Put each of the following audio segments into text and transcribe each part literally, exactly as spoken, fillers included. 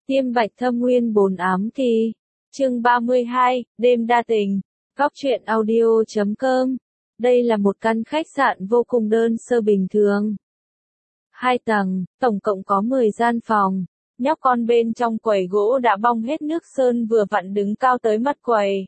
Tiêm bạch thâm nguyên bồn ám kỳ. Chương ba mươi hai, đêm đa tình. Góc truyện audio chấm com. Đây là một căn khách sạn vô cùng đơn sơ bình thường. Hai tầng, tổng cộng có mười gian phòng. Nhóc con bên trong quầy gỗ đã bong hết nước sơn vừa vặn đứng cao tới mắt quầy.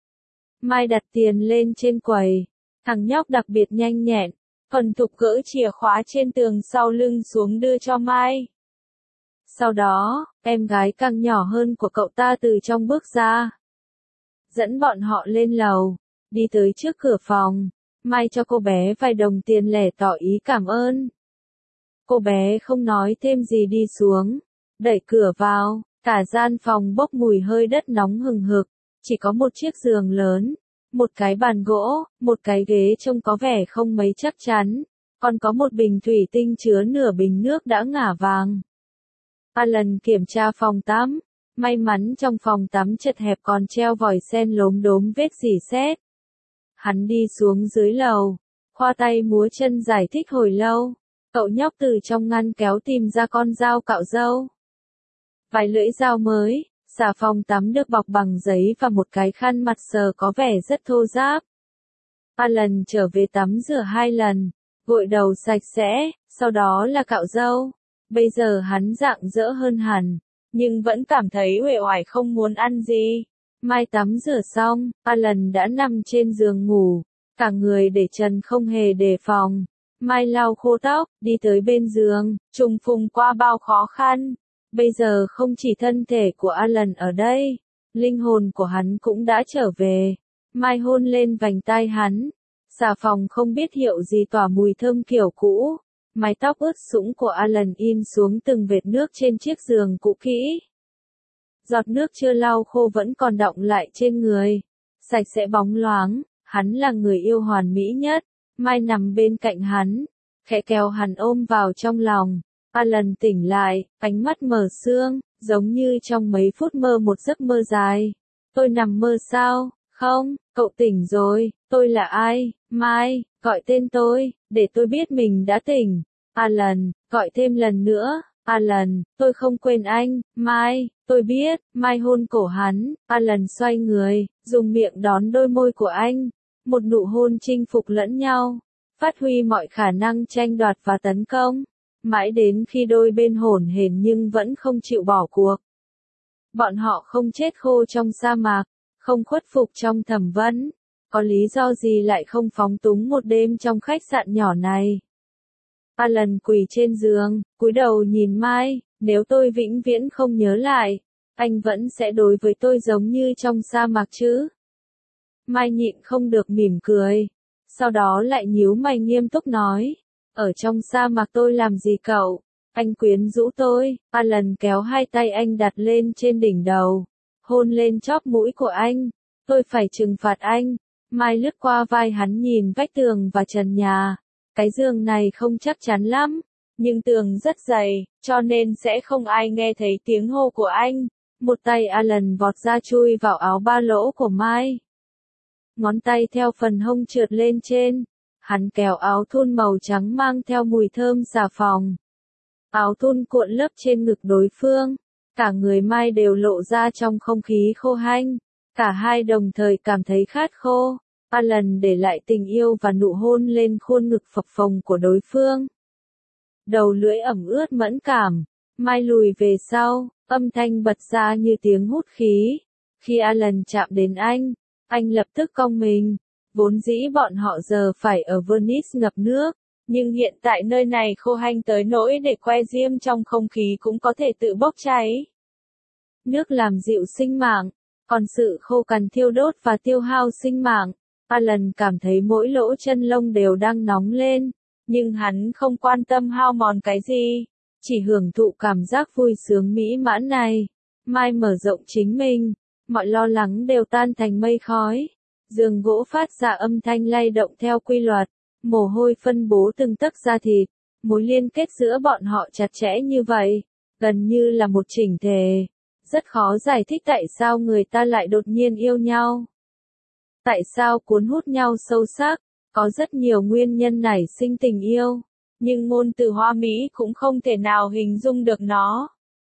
Mai đặt tiền lên trên quầy. Thằng nhóc đặc biệt nhanh nhẹn, thuần thục gỡ chìa khóa trên tường sau lưng xuống đưa cho Mai. Sau đó, em gái càng nhỏ hơn của cậu ta từ trong bước ra. Dẫn bọn họ lên lầu, đi tới trước cửa phòng. Mai cho cô bé vài đồng tiền lẻ tỏ ý cảm ơn. Cô bé không nói thêm gì đi xuống, đẩy cửa vào, cả gian phòng bốc mùi hơi đất nóng hừng hực, chỉ có một chiếc giường lớn, một cái bàn gỗ, một cái ghế trông có vẻ không mấy chắc chắn, còn có một bình thủy tinh chứa nửa bình nước đã ngả vàng. Alan kiểm tra phòng tắm, may mắn trong phòng tắm chật hẹp còn treo vòi sen lốm đốm vết rỉ sét. Hắn đi xuống dưới lầu, khoa tay múa chân giải thích hồi lâu, cậu nhóc từ trong ngăn kéo tìm ra con dao cạo râu. Vài lưỡi dao mới, xà phòng tắm được bọc bằng giấy và một cái khăn mặt sờ có vẻ rất thô ráp. Alan trở về tắm rửa hai lần, gội đầu sạch sẽ, sau đó là cạo râu. Bây giờ hắn rạng rỡ hơn hẳn, nhưng vẫn cảm thấy uể oải không muốn ăn gì. Mai tắm rửa xong, Alan đã nằm trên giường ngủ, cả người để trần không hề đề phòng. Mai lau khô tóc, đi tới bên giường, trùng phùng qua bao khó khăn. Bây giờ không chỉ thân thể của Alan ở đây, linh hồn của hắn cũng đã trở về. Mai hôn lên vành tai hắn. Xà phòng không biết hiệu gì tỏa mùi thơm kiểu cũ. Mái tóc ướt sũng của Alan in xuống từng vệt nước trên chiếc giường cũ kỹ. Giọt nước chưa lau khô vẫn còn đọng lại trên người. Sạch sẽ bóng loáng, hắn là người yêu hoàn mỹ nhất. Mai nằm bên cạnh hắn, khẽ kéo hắn ôm vào trong lòng. Alan tỉnh lại, ánh mắt mờ sương, giống như trong mấy phút mơ một giấc mơ dài. Tôi nằm mơ sao? Không, cậu tỉnh rồi, tôi là ai? Mai, gọi tên tôi, để tôi biết mình đã tỉnh. Alan, gọi thêm lần nữa. Alan, tôi không quên anh. Mai, tôi biết. Mai hôn cổ hắn. Alan xoay người, dùng miệng đón đôi môi của anh. Một nụ hôn chinh phục lẫn nhau, phát huy mọi khả năng tranh đoạt và tấn công. Mãi đến khi đôi bên hổn hển nhưng vẫn không chịu bỏ cuộc. Bọn họ không chết khô trong sa mạc, không khuất phục trong thẩm vấn. Có lý do gì lại không phóng túng một đêm trong khách sạn nhỏ này? Alan quỳ trên giường, cúi đầu nhìn Mai, nếu tôi vĩnh viễn không nhớ lại, anh vẫn sẽ đối với tôi giống như trong sa mạc chứ? Mai nhịn không được mỉm cười, sau đó lại nhíu mày nghiêm túc nói, ở trong sa mạc tôi làm gì cậu? Anh quyến rũ tôi. Alan kéo hai tay anh đặt lên trên đỉnh đầu, hôn lên chóp mũi của anh. Tôi phải trừng phạt anh. Mai lướt qua vai hắn nhìn vách tường và trần nhà. Cái giường này không chắc chắn lắm, nhưng tường rất dày, cho nên sẽ không ai nghe thấy tiếng hô của anh. Một tay Alan vọt ra chui vào áo ba lỗ của Mai. Ngón tay theo phần hông trượt lên trên. Hắn kéo áo thun màu trắng mang theo mùi thơm xà phòng. Áo thun cuộn lớp trên ngực đối phương. Cả người Mai đều lộ ra trong không khí khô hanh. Cả hai đồng thời cảm thấy khát khô. Alan để lại tình yêu và nụ hôn lên khuôn ngực phập phồng của đối phương. Đầu lưỡi ẩm ướt mẫn cảm. Mai lùi về sau, âm thanh bật ra như tiếng hút khí. Khi Alan chạm đến anh, anh lập tức cong mình. Vốn dĩ bọn họ giờ phải ở Venice ngập nước, nhưng hiện tại nơi này khô hanh tới nỗi để que diêm trong không khí cũng có thể tự bốc cháy. Nước làm dịu sinh mạng, còn sự khô cằn thiêu đốt và tiêu hao sinh mạng. Alan cảm thấy mỗi lỗ chân lông đều đang nóng lên, nhưng hắn không quan tâm hao mòn cái gì, chỉ hưởng thụ cảm giác vui sướng mỹ mãn này. Mai mở rộng chính mình, mọi lo lắng đều tan thành mây khói. Giường gỗ phát ra âm thanh lay động theo quy luật, mồ hôi phân bố từng tấc da thịt, mối liên kết giữa bọn họ chặt chẽ như vậy, gần như là một chỉnh thể. Rất khó giải thích tại sao người ta lại đột nhiên yêu nhau. Tại sao cuốn hút nhau sâu sắc, có rất nhiều nguyên nhân nảy sinh tình yêu, nhưng ngôn từ hoa mỹ cũng không thể nào hình dung được nó.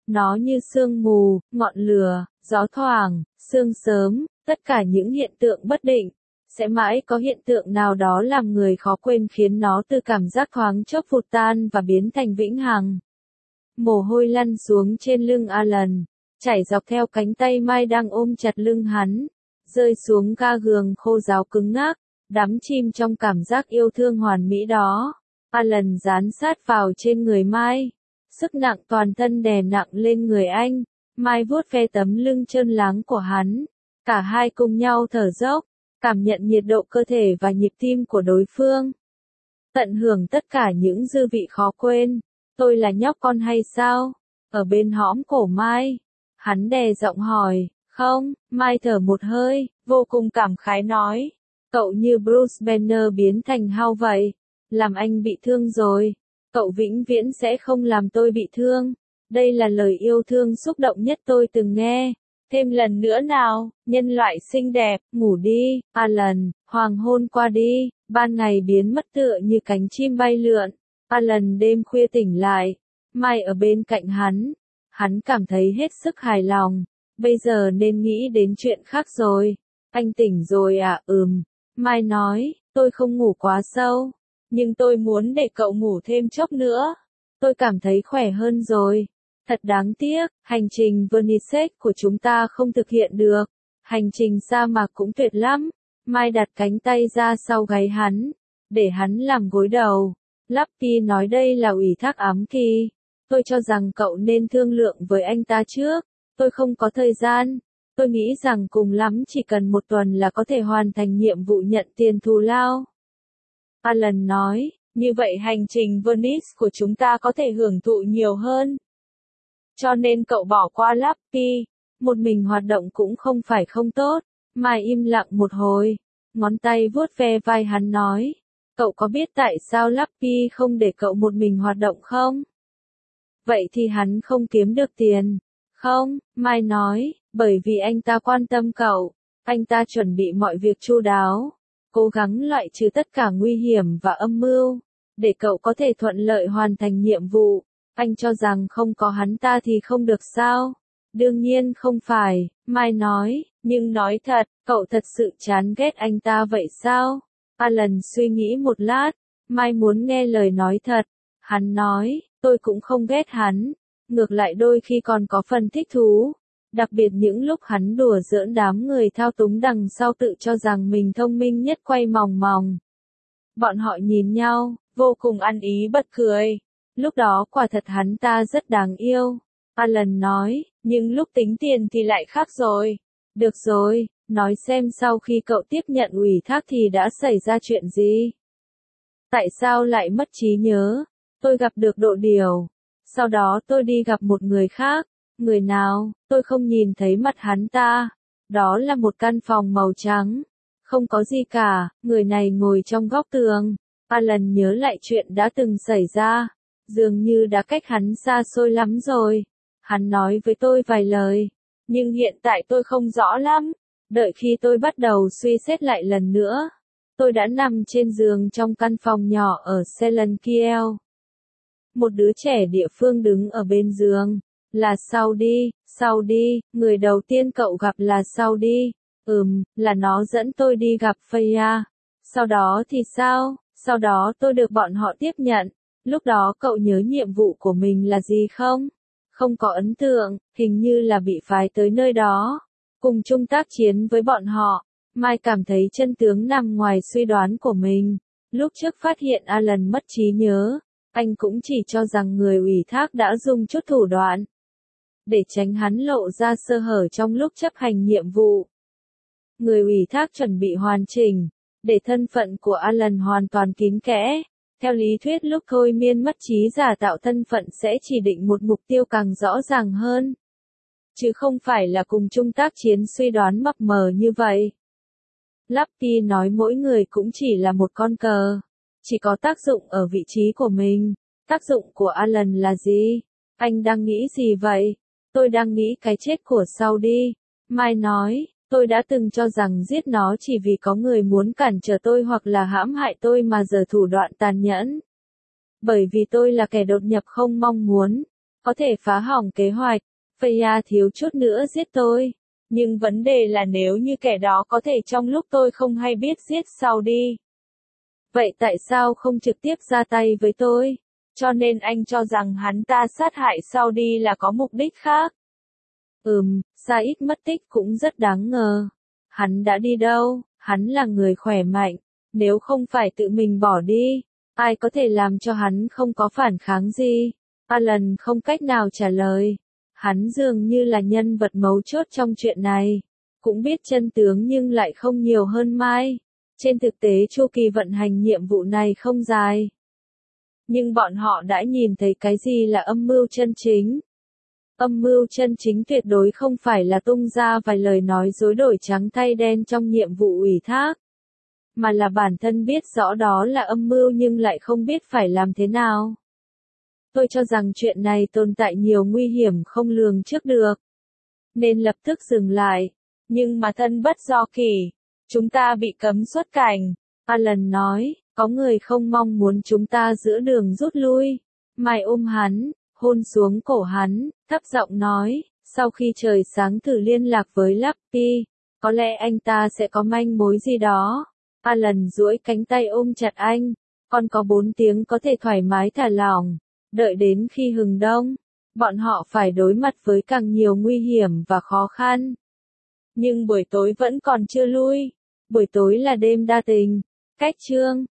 Nó như sương mù, ngọn lửa, gió thoảng, sương sớm, tất cả những hiện tượng bất định. Sẽ mãi có hiện tượng nào đó làm người khó quên khiến nó từ cảm giác thoáng chốc vụt tan và biến thành vĩnh hằng. Mồ hôi lăn xuống trên lưng Alan, chảy dọc theo cánh tay Mai đang ôm chặt lưng hắn, rơi xuống ga giường khô ráo cứng ngắc, đắm chìm trong cảm giác yêu thương hoàn mỹ đó. Alan dán sát vào trên người Mai, sức nặng toàn thân đè nặng lên người anh. Mai vuốt ve tấm lưng trơn láng của hắn, cả hai cùng nhau thở dốc, cảm nhận nhiệt độ cơ thể và nhịp tim của đối phương. Tận hưởng tất cả những dư vị khó quên. Tôi là nhóc con hay sao? Ở bên hõm cổ Mai. Hắn đè giọng hỏi. Không, Mai thở một hơi, vô cùng cảm khái nói. Cậu như Bruce Banner biến thành Hulk vậy. Làm anh bị thương rồi. Cậu vĩnh viễn sẽ không làm tôi bị thương. Đây là lời yêu thương xúc động nhất tôi từng nghe. Thêm lần nữa nào, nhân loại xinh đẹp, ngủ đi, Alan, hoàng hôn qua đi, ban ngày biến mất tựa như cánh chim bay lượn. Alan đêm khuya tỉnh lại, Mai ở bên cạnh hắn, hắn cảm thấy hết sức hài lòng, bây giờ nên nghĩ đến chuyện khác rồi. Anh tỉnh rồi à? Ừm, Mai nói, tôi không ngủ quá sâu, nhưng tôi muốn để cậu ngủ thêm chốc nữa. Tôi cảm thấy khỏe hơn rồi. Thật đáng tiếc, hành trình Venice của chúng ta không thực hiện được. Hành trình sa mạc cũng tuyệt lắm. Mai đặt cánh tay ra sau gáy hắn, để hắn làm gối đầu. Lappy nói đây là ủy thác ám kỳ. Tôi cho rằng cậu nên thương lượng với anh ta trước. Tôi không có thời gian. Tôi nghĩ rằng cùng lắm chỉ cần một tuần là có thể hoàn thành nhiệm vụ nhận tiền thù lao. Alan nói, như vậy hành trình Venice của chúng ta có thể hưởng thụ nhiều hơn. Cho nên cậu bỏ qua Lappy, một mình hoạt động cũng không phải không tốt. Mai im lặng một hồi, ngón tay vuốt ve vai hắn nói, cậu có biết tại sao Lappy không để cậu một mình hoạt động không? Vậy thì hắn không kiếm được tiền. Không, Mai nói, bởi vì anh ta quan tâm cậu, anh ta chuẩn bị mọi việc chu đáo, cố gắng loại trừ tất cả nguy hiểm và âm mưu, để cậu có thể thuận lợi hoàn thành nhiệm vụ. Anh cho rằng không có hắn ta thì không được sao? Đương nhiên không phải, Mai nói, nhưng nói thật, cậu thật sự chán ghét anh ta vậy sao? Alan suy nghĩ một lát, Mai muốn nghe lời nói thật. Hắn nói, tôi cũng không ghét hắn, ngược lại đôi khi còn có phần thích thú. Đặc biệt những lúc hắn đùa giỡn đám người thao túng đằng sau tự cho rằng mình thông minh nhất quay mòng mòng. Bọn họ nhìn nhau, vô cùng ăn ý bật cười. Lúc đó quả thật hắn ta rất đáng yêu. Alan nói, nhưng lúc tính tiền thì lại khác rồi. Được rồi, nói xem sau khi cậu tiếp nhận ủy thác thì đã xảy ra chuyện gì? Tại sao lại mất trí nhớ? Tôi gặp được độ điều. Sau đó tôi đi gặp một người khác. Người nào? Tôi không nhìn thấy mặt hắn ta. Đó là một căn phòng màu trắng. Không có gì cả, người này ngồi trong góc tường. Alan nhớ lại chuyện đã từng xảy ra. Dường như đã cách hắn xa xôi lắm rồi. Hắn nói với tôi vài lời. Nhưng hiện tại tôi không rõ lắm. Đợi khi tôi bắt đầu suy xét lại lần nữa. Tôi đã nằm trên giường trong căn phòng nhỏ ở Selenkiel. Một đứa trẻ địa phương đứng ở bên giường. Là Saudi, Saudi, người đầu tiên cậu gặp là Saudi. Ừm, là nó dẫn tôi đi gặp Faya. Sau đó thì sao? Sau đó tôi được bọn họ tiếp nhận. Lúc đó cậu nhớ nhiệm vụ của mình là gì không? Không có ấn tượng, hình như là bị phái tới nơi đó. Cùng chung tác chiến với bọn họ. Mai cảm thấy chân tướng nằm ngoài suy đoán của mình. Lúc trước phát hiện Alan mất trí nhớ, anh cũng chỉ cho rằng người ủy thác đã dùng chút thủ đoạn để tránh hắn lộ ra sơ hở trong lúc chấp hành nhiệm vụ. Người ủy thác chuẩn bị hoàn chỉnh, để thân phận của Alan hoàn toàn kín kẽ. Theo lý thuyết lúc thôi miên mất trí giả tạo thân phận sẽ chỉ định một mục tiêu càng rõ ràng hơn. Chứ không phải là cùng chung tác chiến suy đoán mập mờ như vậy. Lappy nói mỗi người cũng chỉ là một con cờ. Chỉ có tác dụng ở vị trí của mình. Tác dụng của Alan là gì? Anh đang nghĩ gì vậy? Tôi đang nghĩ cái chết của Saudi. Mai nói, tôi đã từng cho rằng giết nó chỉ vì có người muốn cản trở tôi hoặc là hãm hại tôi mà giờ thủ đoạn tàn nhẫn. Bởi vì tôi là kẻ đột nhập không mong muốn. có thể phá hỏng kế hoạch. Freya thiếu chút nữa giết tôi. Nhưng vấn đề là nếu như kẻ đó có thể trong lúc tôi không hay biết giết sau đi. Vậy tại sao không trực tiếp ra tay với tôi? Cho nên anh cho rằng hắn ta sát hại sau đi là có mục đích khác. Ừm, Said mất tích cũng rất đáng ngờ. Hắn đã đi đâu? Hắn là người khỏe mạnh. Nếu không phải tự mình bỏ đi, ai có thể làm cho hắn không có phản kháng gì? Alan không cách nào trả lời. Hắn dường như là nhân vật mấu chốt trong chuyện này. Cũng biết chân tướng nhưng lại không nhiều hơn Mai. Trên thực tế chu kỳ vận hành nhiệm vụ này không dài. Nhưng bọn họ đã nhìn thấy cái gì là âm mưu chân chính. Âm mưu chân chính tuyệt đối không phải là tung ra vài lời nói dối đổi trắng thay đen trong nhiệm vụ ủy thác. Mà là bản thân biết rõ đó là âm mưu nhưng lại không biết phải làm thế nào. Tôi cho rằng chuyện này tồn tại nhiều nguy hiểm không lường trước được. Nên lập tức dừng lại. Nhưng mà thân bất do kỷ. Chúng ta bị cấm xuất cảnh. Alan nói, có người không mong muốn chúng ta giữa đường rút lui. Mai ôm hắn, hôn xuống cổ hắn, thấp giọng nói, sau khi trời sáng thử liên lạc với Lappy, có lẽ anh ta sẽ có manh mối gì đó. Alan duỗi cánh tay ôm chặt anh, còn có bốn tiếng có thể thoải mái thả lỏng. Đợi đến khi hừng đông, bọn họ phải đối mặt với càng nhiều nguy hiểm và khó khăn. Nhưng buổi tối vẫn còn chưa lui. Buổi tối là đêm đa tình. Cách chương